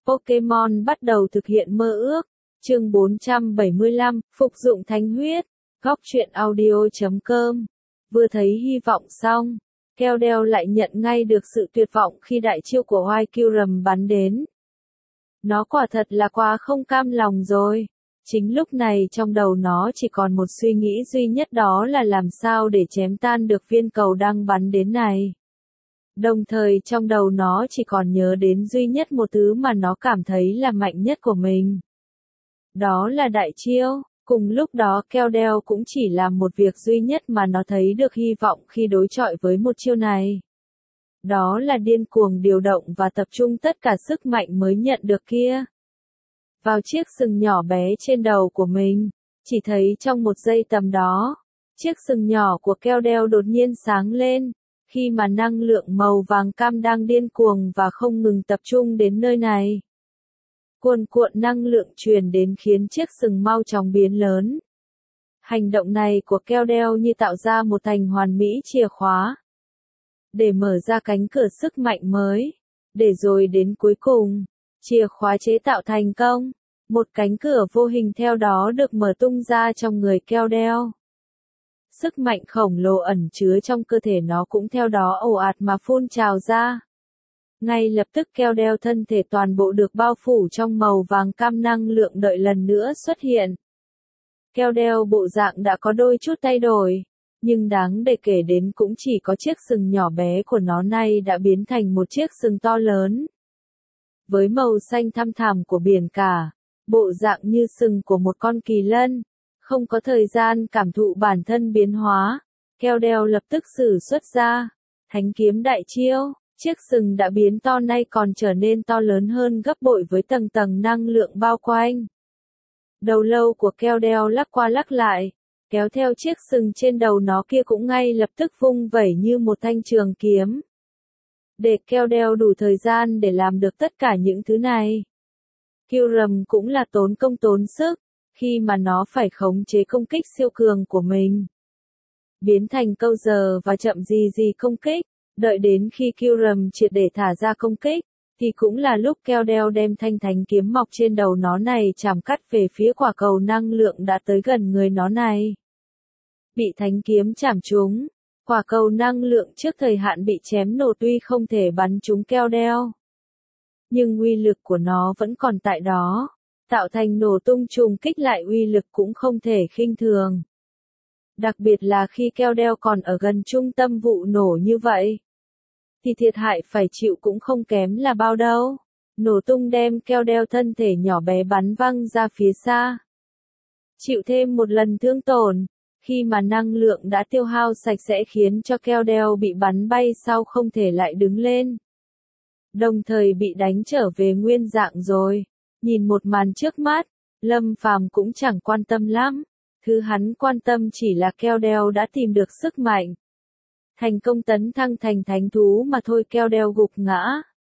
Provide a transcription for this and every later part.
Pokemon bắt đầu thực hiện mơ ước. Chương 475, phục dụng thánh huyết. Góc truyện audio.com. Vừa thấy hy vọng xong, Keldeo lại nhận ngay được sự tuyệt vọng khi đại chiêu của White Kyurem bắn đến. Nó quả thật là quá không cam lòng rồi. Chính lúc này trong đầu nó chỉ còn một suy nghĩ duy nhất, đó là làm sao để chém tan được viên cầu đang bắn đến này. Đồng thời trong đầu nó chỉ còn nhớ đến duy nhất một thứ mà nó cảm thấy là mạnh nhất của mình. Đó là đại chiêu. Cùng lúc đó Keldeo cũng chỉ làm một việc duy nhất mà nó thấy được hy vọng khi đối chọi với một chiêu này. Đó là điên cuồng điều động và tập trung tất cả sức mạnh mới nhận được kia vào chiếc sừng nhỏ bé trên đầu của mình. Chỉ thấy trong một giây tầm đó, chiếc sừng nhỏ của Keldeo đột nhiên sáng lên, khi mà năng lượng màu vàng cam đang điên cuồng và không ngừng tập trung đến nơi này. Cuồn cuộn năng lượng truyền đến khiến chiếc sừng mau chóng biến lớn. Hành động này của Keldeo như tạo ra một thành hoàn mỹ chìa khóa để mở ra cánh cửa sức mạnh mới, để rồi đến cuối cùng, chìa khóa chế tạo thành công, một cánh cửa vô hình theo đó được mở tung ra trong người Keldeo. Sức mạnh khổng lồ ẩn chứa trong cơ thể nó cũng theo đó ồ ạt mà phun trào ra. Ngay lập tức Keldeo thân thể toàn bộ được bao phủ trong màu vàng cam năng lượng đợi lần nữa xuất hiện. Keldeo bộ dạng đã có đôi chút thay đổi, nhưng đáng để kể đến cũng chỉ có chiếc sừng nhỏ bé của nó nay đã biến thành một chiếc sừng to lớn. Với màu xanh thăm thẳm của biển cả, bộ dạng như sừng của một con kỳ lân, không có thời gian cảm thụ bản thân biến hóa, Keldeo lập tức sử xuất ra thánh kiếm đại chiêu. Chiếc sừng đã biến to nay còn trở nên to lớn hơn gấp bội với tầng tầng năng lượng bao quanh. Đầu lâu của Keldeo lắc qua lắc lại, kéo theo chiếc sừng trên đầu nó kia cũng ngay lập tức vung vẩy như một thanh trường kiếm. Để Keldeo đủ thời gian để làm được tất cả những thứ này, Kyurem cũng là tốn công tốn sức, khi mà nó phải khống chế công kích siêu cường của mình. Biến thành câu giờ và chậm gì công kích. Đợi đến khi Kyurem triệt để thả ra công kích, thì cũng là lúc Keldeo đem thanh thánh kiếm mọc trên đầu nó này chạm cắt về phía quả cầu năng lượng đã tới gần người nó này. Bị thánh kiếm chạm trúng, quả cầu năng lượng trước thời hạn bị chém nổ tuy không thể bắn trúng Keldeo, nhưng uy lực của nó vẫn còn tại đó, tạo thành nổ tung trùng kích lại uy lực cũng không thể khinh thường. Đặc biệt là khi Keldeo còn ở gần trung tâm vụ nổ như vậy, thì thiệt hại phải chịu cũng không kém là bao đâu. Nổ tung đem Keldeo thân thể nhỏ bé bắn văng ra phía xa. Chịu thêm một lần thương tổn, khi mà năng lượng đã tiêu hao sạch sẽ khiến cho Keldeo bị bắn bay sau không thể lại đứng lên. Đồng thời bị đánh trở về nguyên dạng rồi. Nhìn một màn trước mắt, Lâm Phàm cũng chẳng quan tâm lắm. Thứ hắn quan tâm chỉ là Keldeo đã tìm được sức mạnh. Thành công tấn thăng thành thánh thú mà thôi. Keldeo gục ngã.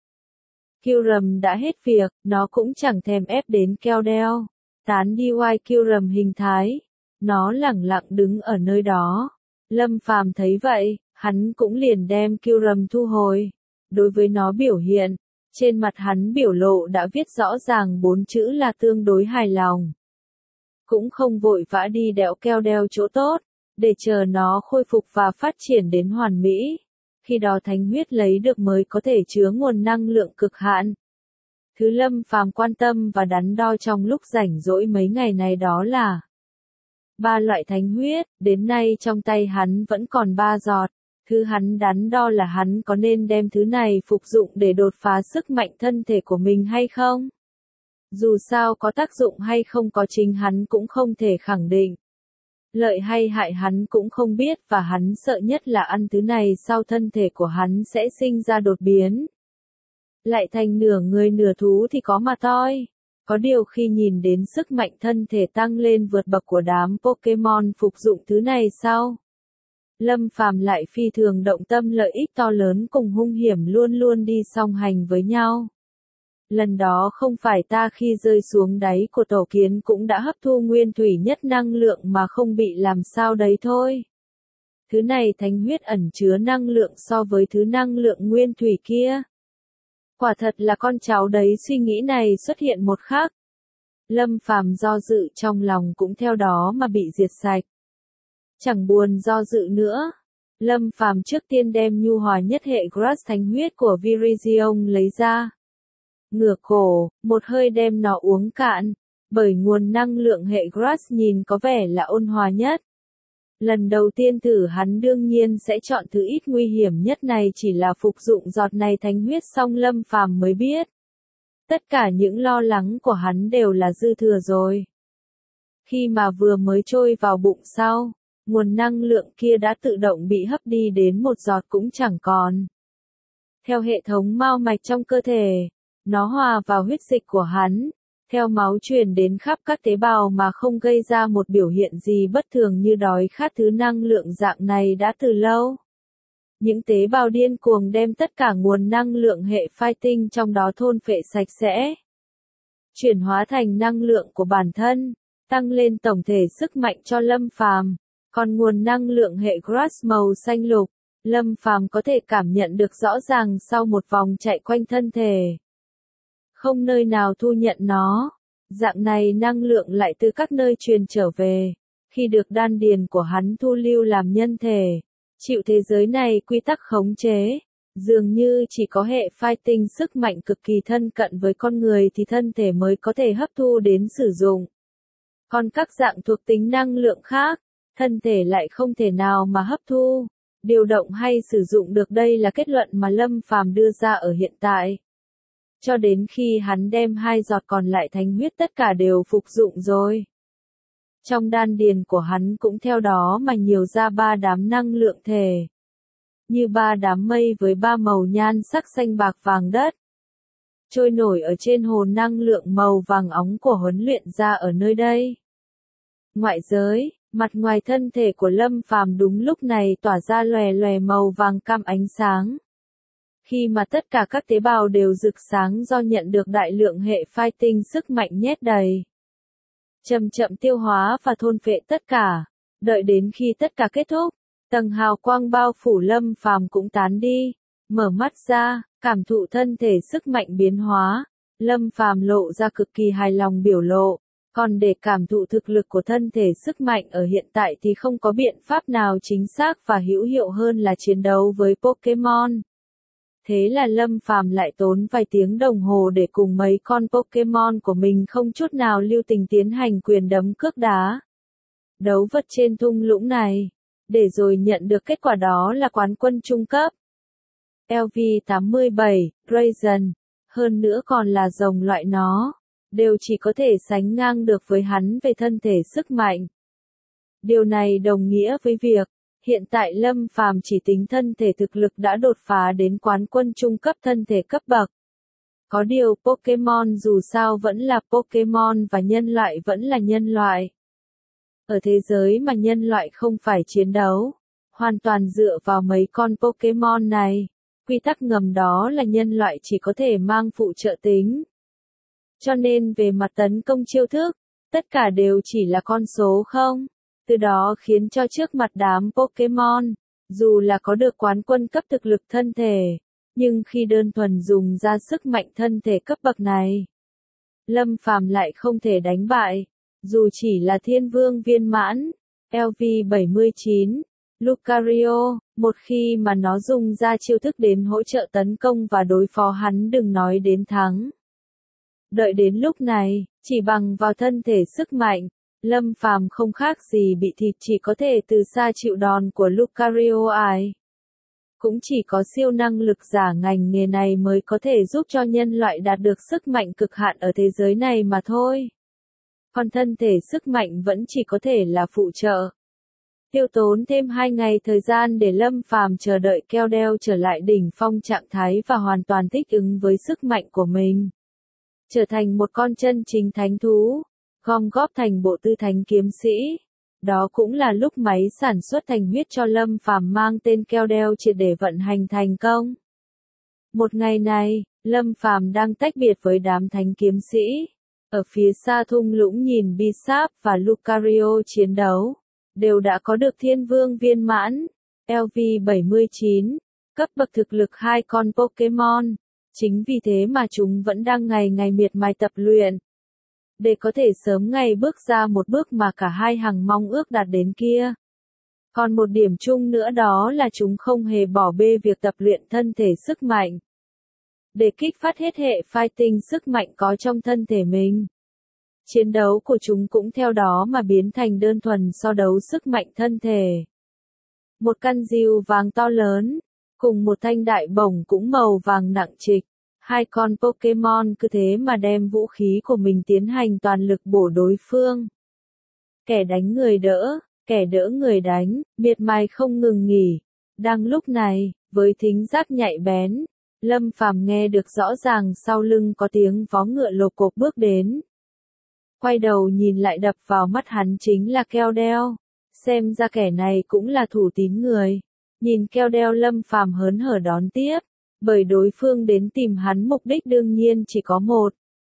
Kyurem đã hết việc, nó cũng chẳng thèm ép đến Keldeo. Tán đi White Kyurem hình thái. Nó lẳng lặng đứng ở nơi đó. Lâm Phàm thấy vậy, hắn cũng liền đem Kyurem thu hồi. Đối với nó biểu hiện, trên mặt hắn biểu lộ đã viết rõ ràng 4 chữ là tương đối hài lòng. Cũng không vội vã đi đẽo Keldeo chỗ tốt, để chờ nó khôi phục và phát triển đến hoàn mỹ. Khi đó thánh huyết lấy được mới có thể chứa nguồn năng lượng cực hạn. Thứ Lâm Phàm quan tâm và đắn đo trong lúc rảnh rỗi mấy ngày này đó là 3 loại thánh huyết, đến nay trong tay hắn vẫn còn 3 giọt. Thứ hắn đắn đo là hắn có nên đem thứ này phục dụng để đột phá sức mạnh thân thể của mình hay không? Dù sao có tác dụng hay không có chính hắn cũng không thể khẳng định. Lợi hay hại hắn cũng không biết và hắn sợ nhất là ăn thứ này sau thân thể của hắn sẽ sinh ra đột biến. Lại thành nửa người nửa thú thì có mà toi. Có điều khi nhìn đến sức mạnh thân thể tăng lên vượt bậc của đám Pokemon phục dụng thứ này sau, Lâm Phàm lại phi thường động tâm. Lợi ích to lớn cùng hung hiểm luôn luôn đi song hành với nhau. Lần đó không phải ta khi rơi xuống đáy của tổ kiến cũng đã hấp thu nguyên thủy nhất năng lượng mà không bị làm sao đấy thôi. Thứ này thánh huyết ẩn chứa năng lượng so với thứ năng lượng nguyên thủy kia. Quả thật là con cháu đấy. Suy nghĩ này xuất hiện một khắc. Lâm Phàm do dự trong lòng cũng theo đó mà bị diệt sạch. Chẳng buồn do dự nữa. Lâm Phàm trước tiên đem nhu hòa nhất hệ Grass thánh huyết của Virizion lấy ra. Ngửa cổ, một hơi đem nó uống cạn, bởi nguồn năng lượng hệ Grass nhìn có vẻ là ôn hòa nhất. Lần đầu tiên thử hắn đương nhiên sẽ chọn thứ ít nguy hiểm nhất này, chỉ là phục dụng giọt này thánh huyết xong Lâm Phàm mới biết. Tất cả những lo lắng của hắn đều là dư thừa rồi. Khi mà vừa mới trôi vào bụng sau, nguồn năng lượng kia đã tự động bị hấp đi đến một giọt cũng chẳng còn. Theo hệ thống mao mạch trong cơ thể, nó hòa vào huyết dịch của hắn, theo máu truyền đến khắp các tế bào mà không gây ra một biểu hiện gì bất thường như đói khát. Thứ năng lượng dạng này đã từ lâu. Những tế bào điên cuồng đem tất cả nguồn năng lượng hệ fighting trong đó thôn phệ sạch sẽ, chuyển hóa thành năng lượng của bản thân, tăng lên tổng thể sức mạnh cho Lâm Phàm. Còn nguồn năng lượng hệ Grass màu xanh lục, Lâm Phàm có thể cảm nhận được rõ ràng sau một vòng chạy quanh thân thể. Không nơi nào thu nhận nó. Dạng này năng lượng lại từ các nơi truyền trở về. Khi được đan điền của hắn thu lưu làm nhân thể, chịu thế giới này quy tắc khống chế, dường như chỉ có hệ fighting sức mạnh cực kỳ thân cận với con người thì thân thể mới có thể hấp thu đến sử dụng. Còn các dạng thuộc tính năng lượng khác, thân thể lại không thể nào mà hấp thu, điều động hay sử dụng được. Đây là kết luận mà Lâm Phàm đưa ra ở hiện tại. Cho đến khi hắn đem 2 giọt còn lại thánh huyết tất cả đều phục dụng rồi. Trong đan điền của hắn cũng theo đó mà nhiều ra 3 đám năng lượng thể. Như 3 đám mây với 3 màu nhan sắc xanh bạc vàng đất. Trôi nổi ở trên hồ năng lượng màu vàng óng của huấn luyện ra ở nơi đây. Ngoại giới, mặt ngoài thân thể của Lâm Phàm đúng lúc này tỏa ra lòe lòe màu vàng cam ánh sáng. Khi mà tất cả các tế bào đều rực sáng do nhận được đại lượng hệ fighting sức mạnh nhét đầy. Chậm chậm tiêu hóa và thôn phệ tất cả, đợi đến khi tất cả kết thúc, tầng hào quang bao phủ Lâm Phàm cũng tán đi, mở mắt ra, cảm thụ thân thể sức mạnh biến hóa, Lâm Phàm lộ ra cực kỳ hài lòng biểu lộ, còn để cảm thụ thực lực của thân thể sức mạnh ở hiện tại thì không có biện pháp nào chính xác và hữu hiệu hơn là chiến đấu với Pokémon. Thế là Lâm Phàm lại tốn vài tiếng đồng hồ để cùng mấy con Pokémon của mình không chút nào lưu tình tiến hành quyền đấm cước đá. Đấu vật trên thung lũng này, để rồi nhận được kết quả đó là quán quân trung cấp. LV87, Drazen, hơn nữa còn là rồng loại nó, đều chỉ có thể sánh ngang được với hắn về thân thể sức mạnh. Điều này đồng nghĩa với việc, hiện tại Lâm Phàm chỉ tính thân thể thực lực đã đột phá đến quán quân trung cấp thân thể cấp bậc. Có điều Pokémon dù sao vẫn là Pokémon và nhân loại vẫn là nhân loại. Ở thế giới mà nhân loại không phải chiến đấu, hoàn toàn dựa vào mấy con Pokémon này, quy tắc ngầm đó là nhân loại chỉ có thể mang phụ trợ tính. Cho nên về mặt tấn công chiêu thức, tất cả đều chỉ là con số không. Từ đó khiến cho trước mặt đám Pokémon, dù là có được quán quân cấp thực lực thân thể, nhưng khi đơn thuần dùng ra sức mạnh thân thể cấp bậc này, Lâm Phàm lại không thể đánh bại, dù chỉ là thiên vương viên mãn, LV79, Lucario, một khi mà nó dùng ra chiêu thức đến hỗ trợ tấn công và đối phó hắn đừng nói đến thắng. Đợi đến lúc này, chỉ bằng vào thân thể sức mạnh, Lâm Phàm không khác gì bị thịt, chỉ có thể từ xa chịu đòn của Lucario ai. Cũng chỉ có siêu năng lực giả ngành nghề này mới có thể giúp cho nhân loại đạt được sức mạnh cực hạn ở thế giới này mà thôi. Còn thân thể sức mạnh vẫn chỉ có thể là phụ trợ. Tiêu tốn thêm 2 ngày thời gian để Lâm Phàm chờ đợi Keldeo trở lại đỉnh phong trạng thái và hoàn toàn thích ứng với sức mạnh của mình. Trở thành một con chân chính thánh thú, gom góp thành bộ tư thánh kiếm sĩ. Đó cũng là lúc máy sản xuất thành huyết cho Lâm Phàm mang tên Keldeo triệt để vận hành thành công. Một ngày này, Lâm Phàm đang tách biệt với đám thánh kiếm sĩ. Ở phía xa thung lũng nhìn Bisap và Lucario chiến đấu, đều đã có được thiên vương viên mãn, LV79, cấp bậc thực lực 2 con Pokémon, Chính vì thế mà chúng vẫn đang ngày ngày miệt mài tập luyện. Để có thể sớm ngày bước ra một bước mà cả hai hằng mong ước đạt đến kia. Còn một điểm chung nữa đó là chúng không hề bỏ bê việc tập luyện thân thể sức mạnh. Để kích phát hết hệ fighting sức mạnh có trong thân thể mình. Chiến đấu của chúng cũng theo đó mà biến thành đơn thuần so đấu sức mạnh thân thể. Một căn rìu vàng to lớn, cùng một thanh đại bổng cũng màu vàng nặng trịch. Hai con Pokemon cứ thế mà đem vũ khí của mình tiến hành toàn lực bổ đối phương. Kẻ đánh người đỡ, kẻ đỡ người đánh, miệt mài không ngừng nghỉ. Đang lúc này, với thính giác nhạy bén, Lâm Phàm nghe được rõ ràng sau lưng có tiếng vó ngựa lộp cộp bước đến. Quay đầu nhìn lại đập vào mắt hắn chính là Keldeo. Xem ra kẻ này cũng là thủ tín người. Nhìn Keldeo, Lâm Phàm hớn hở đón tiếp, bởi đối phương đến tìm hắn mục đích đương nhiên chỉ có một.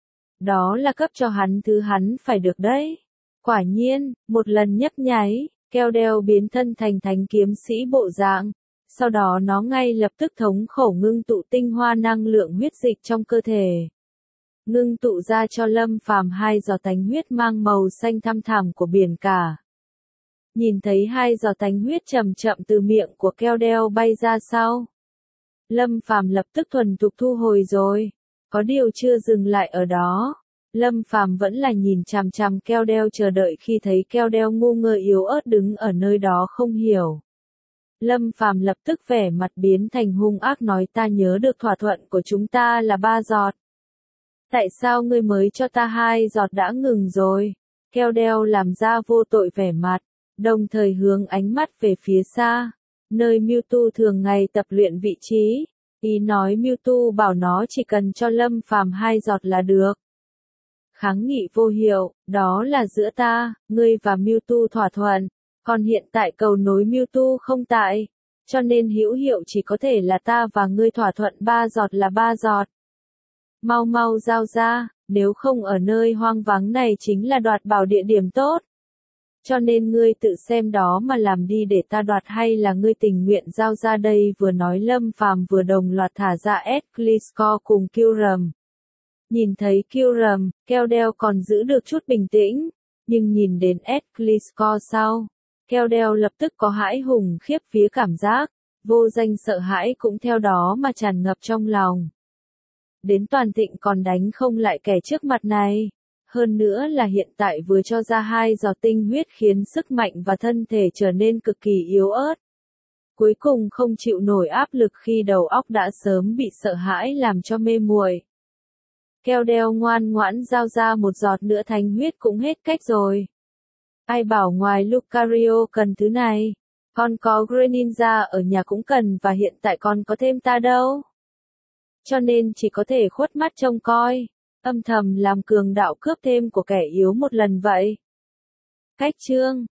Đó là cấp cho hắn thứ hắn phải được đấy. Quả nhiên, một lần nhấp nháy, Keldeo biến thân thành thánh kiếm sĩ bộ dạng. Sau đó nó ngay lập tức thống khổ ngưng tụ tinh hoa năng lượng huyết dịch trong cơ thể. Ngưng tụ ra cho Lâm Phàm 2 giọt tánh huyết mang màu xanh thăm thẳm của biển cả. Nhìn thấy 2 giọt tánh huyết chậm chậm từ miệng của Keldeo bay ra sau. Lâm Phàm lập tức thuần thục thu hồi rồi. Có điều chưa dừng lại ở đó. Lâm Phàm vẫn là nhìn chằm chằm Keldeo, chờ đợi khi thấy Keldeo ngu ngơ yếu ớt đứng ở nơi đó không hiểu. Lâm Phàm lập tức vẻ mặt biến thành hung ác nói, ta nhớ được thỏa thuận của chúng ta là 3 giọt. Tại sao ngươi mới cho ta 2 giọt đã ngừng rồi? Keldeo làm ra vô tội vẻ mặt, đồng thời hướng ánh mắt về phía xa, nơi Mewtwo thường ngày tập luyện vị trí. Ý nói Mewtwo bảo nó chỉ cần cho Lâm Phàm 2 giọt là được. Kháng nghị vô hiệu, đó là giữa ta, ngươi và Mewtwo thỏa thuận. Còn hiện tại cầu nối Mewtwo không tại, cho nên hữu hiệu chỉ có thể là ta và ngươi thỏa thuận 3 giọt là 3 giọt. Mau mau giao ra, nếu không ở nơi hoang vắng này chính là đoạt bảo địa điểm tốt. Cho nên ngươi tự xem đó mà làm đi để ta đoạt, hay là ngươi tình nguyện giao ra đây? Vừa nói Lâm Phàm vừa đồng loạt thả ra Gliscor cùng Kyurem. Nhìn thấy Kyurem, Keldeo còn giữ được chút bình tĩnh, nhưng nhìn đến Gliscor sau, Keldeo lập tức có hãi hùng khiếp vía cảm giác, vô danh sợ hãi cũng theo đó mà tràn ngập trong lòng. Đến toàn thịnh còn đánh không lại kẻ trước mặt này. Hơn nữa là hiện tại vừa cho ra 2 giọt tinh huyết khiến sức mạnh và thân thể trở nên cực kỳ yếu ớt. Cuối cùng không chịu nổi áp lực khi đầu óc đã sớm bị sợ hãi làm cho mê muội. Keldeo ngoan ngoãn giao ra 1 giọt nữa, thánh huyết cũng hết cách rồi. Ai bảo ngoài Lucario cần thứ này, con có Greninja ở nhà cũng cần, và hiện tại còn có thêm ta đâu. Cho nên chỉ có thể khuất mắt trông coi, âm thầm làm cường đạo cướp thêm của kẻ yếu một lần vậy. Cách chương